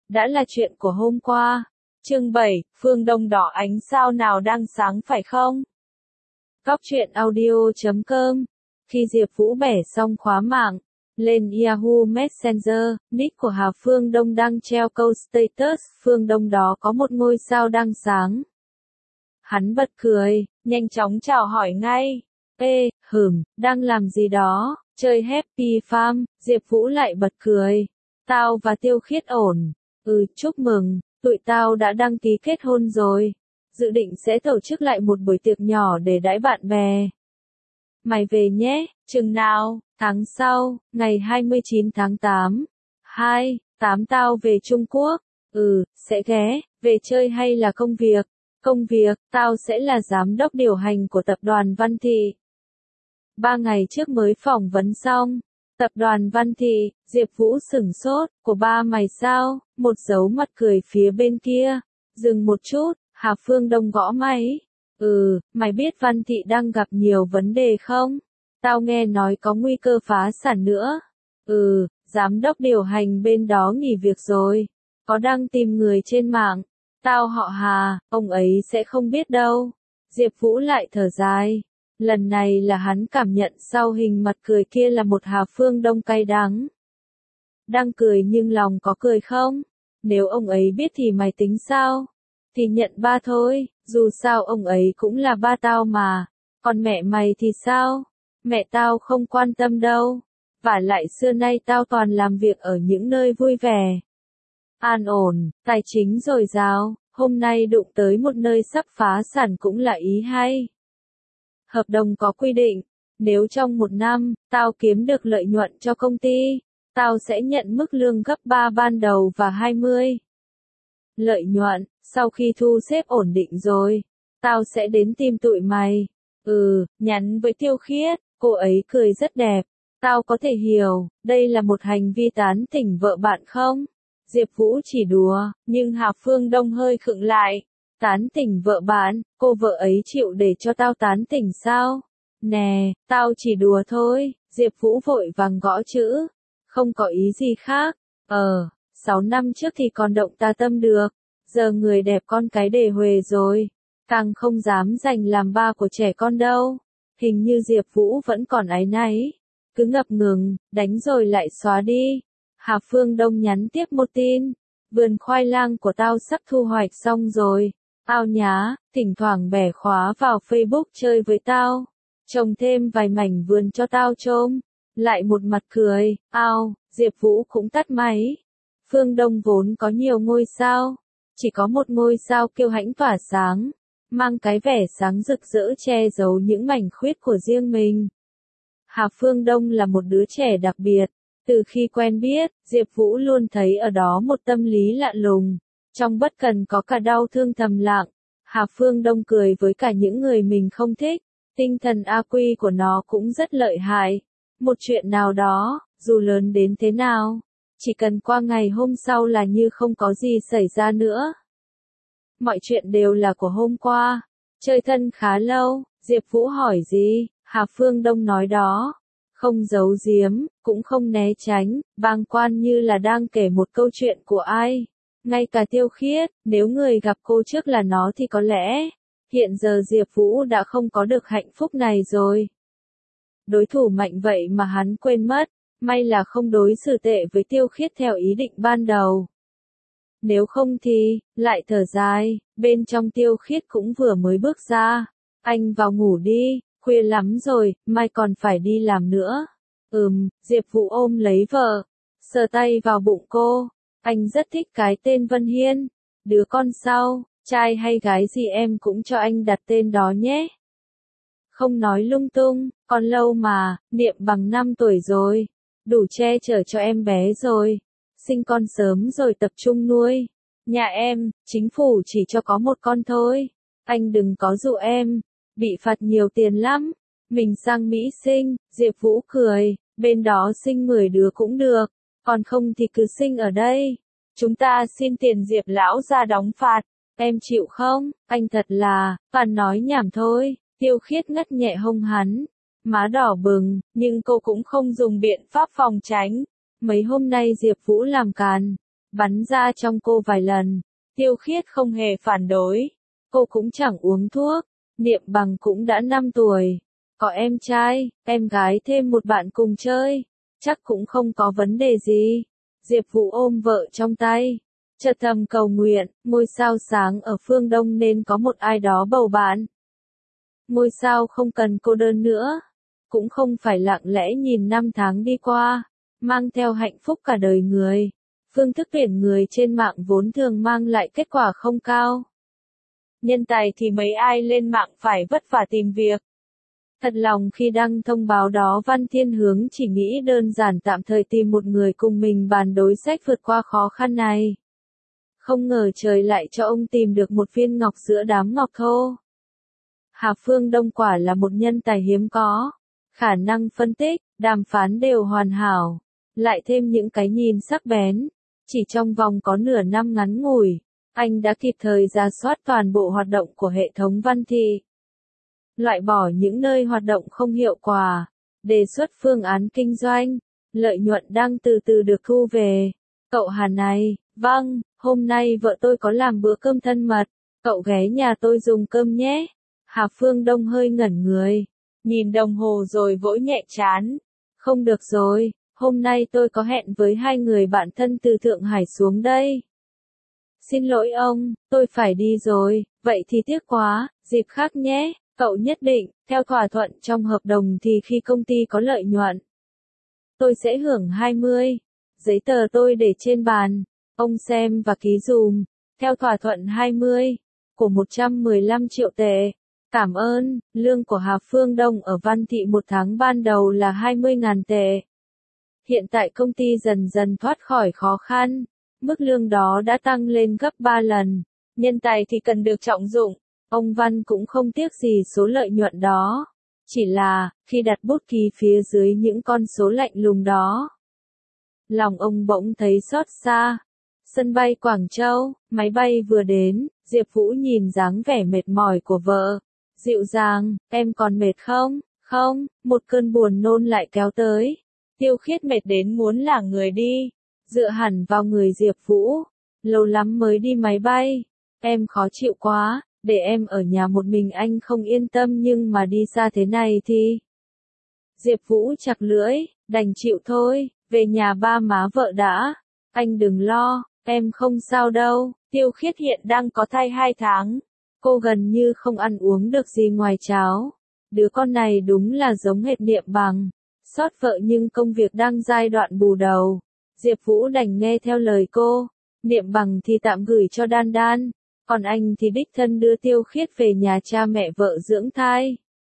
đã là chuyện của hôm qua. Chương 7, phương đông đỏ ánh sao nào đang sáng phải không? Cóc truyện audio.com. Khi Diệp Vũ bẻ xong khóa mạng, lên Yahoo Messenger, nick của Hà Phương Đông đang treo câu status, phương đông đó có một ngôi sao đang sáng. Hắn bật cười, nhanh chóng chào hỏi ngay. Ê, đang làm gì đó, chơi Happy Farm, Diệp Vũ lại bật cười. Tao và Tiêu Khiết ổn. Chúc mừng, tụi tao đã đăng ký kết hôn rồi. Dự định sẽ tổ chức lại một buổi tiệc nhỏ để đãi bạn bè. Mày về nhé, chừng nào? Tháng sau, ngày 29 tháng 8. 8 tao về Trung Quốc. Sẽ ghé, về chơi hay là công việc? Công việc, tao sẽ là giám đốc điều hành của tập đoàn Văn Thị. 3 ngày trước mới phỏng vấn xong. Tập đoàn Văn Thị, Diệp Vũ sửng sốt, của ba mày sao? Một dấu mặt cười phía bên kia. Dừng một chút, Hà Phương Đông gõ máy. Mày biết Văn Thị đang gặp nhiều vấn đề không? Tao nghe nói có nguy cơ phá sản nữa. Giám đốc điều hành bên đó nghỉ việc rồi. Có đang tìm người trên mạng. Tao họ Hà, ông ấy sẽ không biết đâu. Diệp Vũ lại thở dài. Lần này là hắn cảm nhận sau hình mặt cười kia là một Hà Phương Đông cay đắng. Đang cười nhưng lòng có cười không? Nếu ông ấy biết thì mày tính sao? Thì nhận ba thôi, dù sao ông ấy cũng là ba tao mà. Còn mẹ mày thì sao? Mẹ tao không quan tâm đâu. Vả lại xưa nay tao toàn làm việc ở những nơi vui vẻ, an ổn, tài chính dồi dào, hôm nay đụng tới một nơi sắp phá sản cũng là ý hay. Hợp đồng có quy định, nếu trong 1 năm, tao kiếm được lợi nhuận cho công ty, tao sẽ nhận mức lương gấp 3 ban đầu và 20. Lợi nhuận, sau khi thu xếp ổn định rồi, tao sẽ đến tìm tụi mày. Nhắn với Tiêu Khiết, cô ấy cười rất đẹp. Tao có thể hiểu, đây là một hành vi tán tỉnh vợ bạn không? Diệp Vũ chỉ đùa, nhưng Hà Phương Đông hơi khựng lại. Tán tỉnh vợ bạn, cô vợ ấy chịu để cho tao tán tỉnh sao? Nè, tao chỉ đùa thôi, Diệp Vũ vội vàng gõ chữ. Không có ý gì khác. 6 năm trước thì còn động ta tâm được. Giờ người đẹp con cái đề huề rồi. Càng không dám giành làm ba của trẻ con đâu. Hình như Diệp Vũ vẫn còn áy náy. Cứ ngập ngừng, đánh rồi lại xóa đi. Hà Phương Đông nhắn tiếp một tin. Vườn khoai lang của tao sắp thu hoạch xong rồi. Ao nhá, thỉnh thoảng bẻ khóa vào Facebook chơi với tao. Trồng thêm vài mảnh vườn cho tao trông. Lại một mặt cười, Diệp Vũ cũng tắt máy. Phương Đông vốn có nhiều ngôi sao. Chỉ có một ngôi sao kiêu hãnh tỏa sáng. Mang cái vẻ sáng rực rỡ che giấu những mảnh khuyết của riêng mình. Hà Phương Đông là một đứa trẻ đặc biệt. Từ khi quen biết, Diệp Vũ luôn thấy ở đó một tâm lý lạ lùng. Trong bất cần có cả đau thương thầm lặng. Hà Phương Đông cười với cả những người mình không thích. Tinh thần AQ của nó cũng rất lợi hại. Một chuyện nào đó, dù lớn đến thế nào, chỉ cần qua ngày hôm sau là như không có gì xảy ra nữa. Mọi chuyện đều là của hôm qua. Chơi thân khá lâu, Diệp Vũ hỏi gì, Hà Phương Đông nói đó. Không giấu giếm, cũng không né tránh, bàng quan như là đang kể một câu chuyện của ai. Ngay cả Tiêu Khiết, nếu người gặp cô trước là nó thì có lẽ, hiện giờ Diệp Vũ đã không có được hạnh phúc này rồi. Đối thủ mạnh vậy mà hắn quên mất, may là không đối xử tệ với Tiêu Khiết theo ý định ban đầu. Nếu không thì, lại thở dài, bên trong Tiêu Khiết cũng vừa mới bước ra. Anh vào ngủ đi, khuya lắm rồi, mai còn phải đi làm nữa. Diệp Vũ ôm lấy vợ, sờ tay vào bụng cô. Anh rất thích cái tên Vân Hiên. Đứa con sau, trai hay gái gì em cũng cho anh đặt tên đó nhé. Không nói lung tung, còn lâu mà, Niệm bằng 5 tuổi rồi. Đủ che chở cho em bé rồi. Sinh con sớm rồi tập trung nuôi. Nhà em, chính phủ chỉ cho có một con thôi. Anh đừng có dụ em. Bị phạt nhiều tiền lắm. Mình sang Mỹ sinh, Diệp Vũ cười. Bên đó sinh 10 đứa cũng được. Còn không thì cứ sinh ở đây. Chúng ta xin tiền Diệp lão ra đóng phạt. Em chịu không? Anh thật là, toàn nói nhảm thôi. Tiêu Khiết ngắt nhẹ hông hắn. Má đỏ bừng, nhưng cô cũng không dùng biện pháp phòng tránh. Mấy hôm nay Diệp Vũ làm càn. bắn ra trong cô vài lần. Tiêu Khiết không hề phản đối. Cô cũng chẳng uống thuốc. Niệm Bằng cũng đã 5 tuổi. Có em trai, em gái thêm một bạn cùng chơi. Chắc cũng không có vấn đề gì. Diệp Vũ ôm vợ trong tay. Chợt thầm cầu nguyện, ngôi sao sáng ở phương Đông nên có một ai đó bầu bạn. Ngôi sao không cần cô đơn nữa. Cũng không phải lặng lẽ nhìn năm tháng đi qua. Mang theo hạnh phúc cả đời người. Phương thức tuyển người trên mạng vốn thường mang lại kết quả không cao. Nhân tài thì mấy ai lên mạng phải vất vả tìm việc. Thật lòng khi đăng thông báo đó Văn Thiên Hướng chỉ nghĩ đơn giản tạm thời tìm một người cùng mình bàn đối sách vượt qua khó khăn này. Không ngờ trời lại cho ông tìm được một viên ngọc giữa đám ngọc thô. Hà Phương Đông quả là một nhân tài hiếm có. Khả năng phân tích, đàm phán đều hoàn hảo. Lại thêm những cái nhìn sắc bén. Chỉ trong vòng có nửa năm ngắn ngủi, anh đã kịp thời rà soát toàn bộ hoạt động của hệ thống Văn Thị. Loại bỏ những nơi hoạt động không hiệu quả, đề xuất phương án kinh doanh, lợi nhuận đang từ từ được thu về. Cậu Hà này, vâng, hôm nay vợ tôi có làm bữa cơm thân mật, cậu ghé nhà tôi dùng cơm nhé. Hà Phương Đông hơi ngẩn người, nhìn đồng hồ rồi vỗ nhẹ trán. Không được rồi, hôm nay tôi có hẹn với 2 người bạn thân từ Thượng Hải xuống đây. Xin lỗi ông, tôi phải đi rồi, vậy thì tiếc quá, dịp khác nhé. Cậu nhất định, theo thỏa thuận trong hợp đồng thì khi công ty có lợi nhuận, tôi sẽ hưởng 20. Giấy tờ tôi để trên bàn, ông xem và ký dùm. Theo thỏa thuận 20, của 115 triệu tệ. Cảm ơn, lương của Hà Phương Đông ở Văn Thị một tháng ban đầu là 20.000 tệ. Hiện tại công ty dần dần thoát khỏi khó khăn, mức lương đó đã tăng lên gấp 3 lần. Nhân tài thì cần được trọng dụng. Ông Văn cũng không tiếc gì số lợi nhuận đó. Chỉ là, khi đặt bút ký phía dưới những con số lạnh lùng đó, lòng ông bỗng thấy xót xa. Sân bay Quảng Châu, máy bay vừa đến, Diệp Vũ nhìn dáng vẻ mệt mỏi của vợ. Dịu dàng, em còn mệt không? Không, một cơn buồn nôn lại kéo tới. Tiêu Khiết mệt đến muốn lả người đi. Dựa hẳn vào người Diệp Vũ. Lâu lắm mới đi máy bay. Em khó chịu quá. Để em ở nhà một mình anh không yên tâm nhưng mà đi xa thế này thì... Diệp Vũ chặt lưỡi, đành chịu thôi, về nhà ba má vợ đã. Anh đừng lo, em không sao đâu. Tiêu Khiết hiện đang có thai 2 tháng. Cô gần như không ăn uống được gì ngoài cháo. Đứa con này đúng là giống hệt Niệm Bằng. Xót vợ nhưng công việc đang giai đoạn bù đầu. Diệp Vũ đành nghe theo lời cô. Niệm Bằng thì tạm gửi cho Đan Đan. Còn anh thì đích thân đưa Tiêu Khiết về nhà cha mẹ vợ dưỡng thai.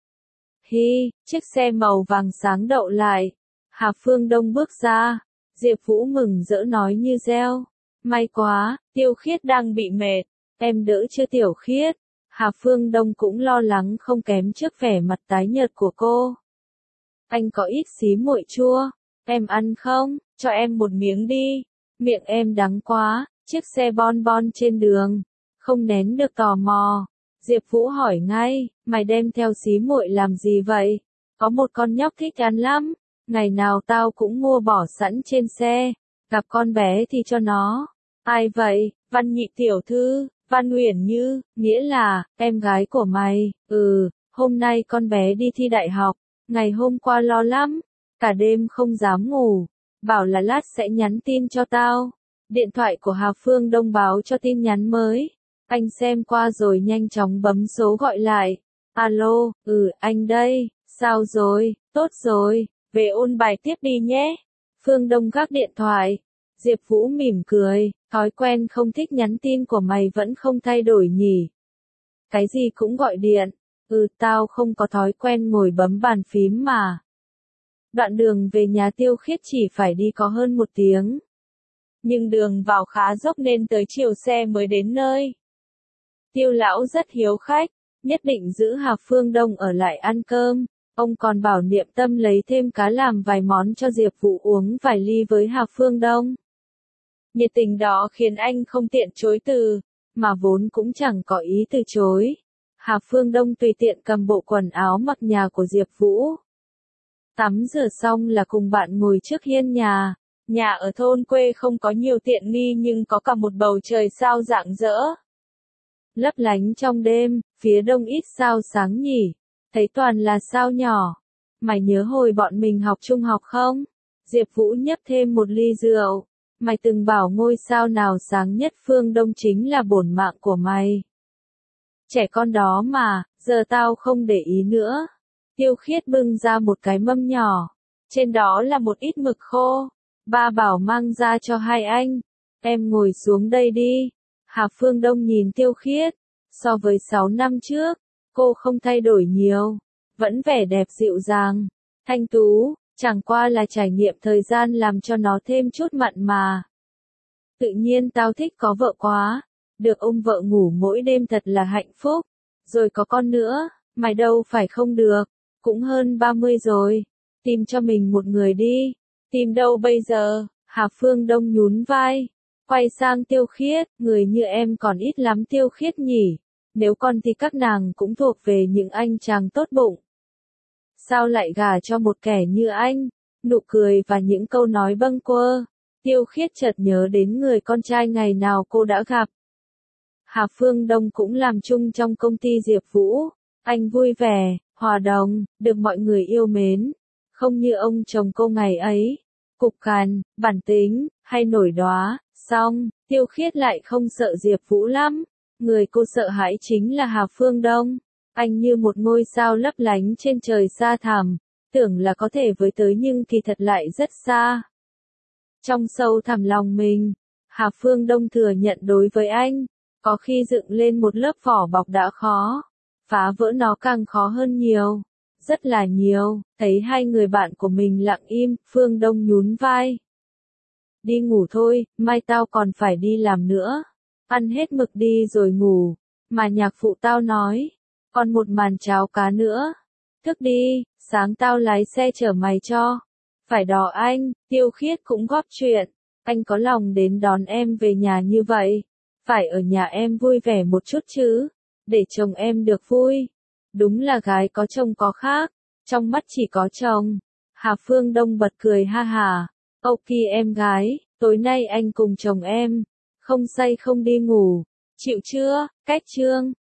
Hi, chiếc xe màu vàng sáng đậu lại. Hà Phương Đông bước ra. Diệp Vũ mừng rỡ nói như reo. May quá, Tiêu Khiết đang bị mệt. Em đỡ chưa Tiểu Khiết? Hà Phương Đông cũng lo lắng không kém trước vẻ mặt tái nhợt của cô. Anh có ít xí muội chua. Em ăn không? Cho em một miếng đi. Miệng em đắng quá. Chiếc xe bon bon trên đường. Không nén được tò mò. Diệp Vũ hỏi ngay, mày đem theo xí muội làm gì vậy? Có một con nhóc thích ăn lắm. Ngày nào tao cũng mua bỏ sẵn trên xe. Gặp con bé thì cho nó. Ai vậy? Văn Nhị tiểu thư, Văn Uyển Như, nghĩa là, em gái của mày. Hôm nay con bé đi thi đại học. Ngày hôm qua lo lắm. Cả đêm không dám ngủ. Bảo là lát sẽ nhắn tin cho tao. Điện thoại của Hà Phương Đông báo cho tin nhắn mới. Anh xem qua rồi nhanh chóng bấm số gọi lại. Alo, anh đây, sao rồi, tốt rồi, về ôn bài tiếp đi nhé. Phương Đông gác điện thoại. Diệp Vũ mỉm cười, thói quen không thích nhắn tin của mày vẫn không thay đổi nhỉ. Cái gì cũng gọi điện. Tao không có thói quen ngồi bấm bàn phím mà. Đoạn đường về nhà Tiêu Khiết chỉ phải đi có hơn 1 tiếng. Nhưng đường vào khá dốc nên tới chiều xe mới đến nơi. Tiêu lão rất hiếu khách, nhất định giữ Hà Phương Đông ở lại ăn cơm. Ông còn bảo Niệm Tâm lấy thêm cá làm vài món cho Diệp Vũ uống vài ly với Hà Phương Đông. Nhiệt tình đó khiến anh không tiện chối từ, mà vốn cũng chẳng có ý từ chối. Hà Phương Đông tùy tiện cầm bộ quần áo mặc nhà của Diệp Vũ. Tắm rửa xong là cùng bạn ngồi trước hiên nhà. Nhà ở thôn quê không có nhiều tiện nghi nhưng có cả một bầu trời sao rạng rỡ. Lấp lánh trong đêm, phía đông ít sao sáng nhỉ, thấy toàn là sao nhỏ. Mày nhớ hồi bọn mình học trung học không? Diệp Vũ nhấp thêm một ly rượu. Mày từng bảo ngôi sao nào sáng nhất phương đông chính là bổn mạng của mày. Trẻ con đó mà, giờ tao không để ý nữa. Tiêu Khiết bưng ra một cái mâm nhỏ. Trên đó là một ít mực khô. Ba bảo mang ra cho hai anh. Em ngồi xuống đây đi. Hà Phương Đông nhìn Tiêu Khiết. So với 6 năm trước, cô không thay đổi nhiều. Vẫn vẻ đẹp dịu dàng, thanh tú, chẳng qua là trải nghiệm thời gian làm cho nó thêm chút mặn mà. Tự nhiên tao thích có vợ quá. Được ôm vợ ngủ mỗi đêm thật là hạnh phúc. Rồi có con nữa, mày đâu phải không được. Cũng hơn 30 rồi. Tìm cho mình một người đi. Tìm đâu bây giờ? Hà Phương Đông nhún vai. Quay sang Tiêu Khiết, người như em còn ít lắm Tiêu Khiết nhỉ. Nếu con thì các nàng cũng thuộc về những anh chàng tốt bụng. Sao lại gả cho một kẻ như anh? Nụ cười và những câu nói bâng quơ. Tiêu Khiết chợt nhớ đến người con trai ngày nào cô đã gặp. Hà Phương Đông cũng làm chung trong công ty Diệp Vũ. Anh vui vẻ, hòa đồng, được mọi người yêu mến. Không như ông chồng cô ngày ấy. Cục cằn, bản tính, hay nổi đóa. Xong, Tiêu Khiết lại không sợ Diệp Vũ lắm. Người cô sợ hãi chính là Hà Phương Đông. Anh như một ngôi sao lấp lánh trên trời xa thẳm. Tưởng là có thể với tới nhưng kỳ thật lại rất xa. Trong sâu thẳm lòng mình, Hà Phương Đông thừa nhận đối với anh, có khi dựng lên một lớp vỏ bọc đã khó, phá vỡ nó càng khó hơn nhiều, rất là nhiều. Thấy hai người bạn của mình lặng im, Phương Đông nhún vai. Đi ngủ thôi, mai tao còn phải đi làm nữa. Ăn hết mực đi rồi ngủ, mà nhạc phụ tao nói, còn một màn cháo cá nữa. Thức đi, sáng tao lái xe chở mày cho. Phải đó anh, Tiêu Khiết cũng góp chuyện. Anh có lòng đến đón em về nhà như vậy. Phải ở nhà em vui vẻ một chút chứ. Để chồng em được vui. Đúng là gái có chồng có khác. Trong mắt chỉ có chồng. Hà Phương Đông bật cười ha hà. Ok em gái, tối nay anh cùng chồng em. Không say không đi ngủ. Chịu chưa, cách chương.